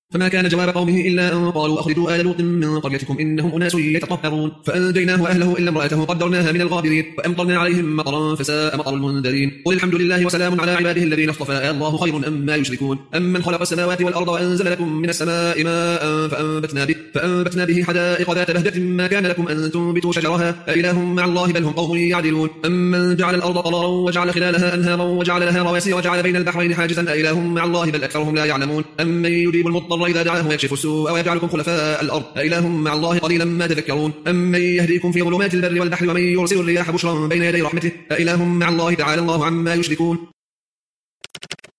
فما كان جواب قومه إلا أن قالوا أخرجوا آل لوط من قريتكم إنهم أناس يتطهرون فأنجيناه وأهله إلا امرأته قدرناها من الغابرين وأمطرنا عليهم مطرا فساء مطر المنذرين قل الحمد لله وسلام على عباده الذين اصطفى الله خير أما يشركون أمن خلق السماوات والأرض وأنزل لكم من السماء ماء فأنبتنا به حدائق ذات بهجة ما كان لكم أن تنبتوا شجرها أإله مع الله بل هم قوم يعدلون أمن جعل الأرض قرارا وجعل خلالها أنهارا وجعل لها رواسي وجعل بين البحرين حاجزا أإله مع الله بل أكثرهم لا يعلمون أمن يجيب المضطر إذا دعاه ويكشف السوء ويجعلكم خلفاء الأرض أإله مع الله قليلا ما تذكرون أمن يهديكم في ظلمات البر والبحر ومن يرسل الرياح بشرا بين يدي رحمته أإله مع الله تعالى الله عما يشركون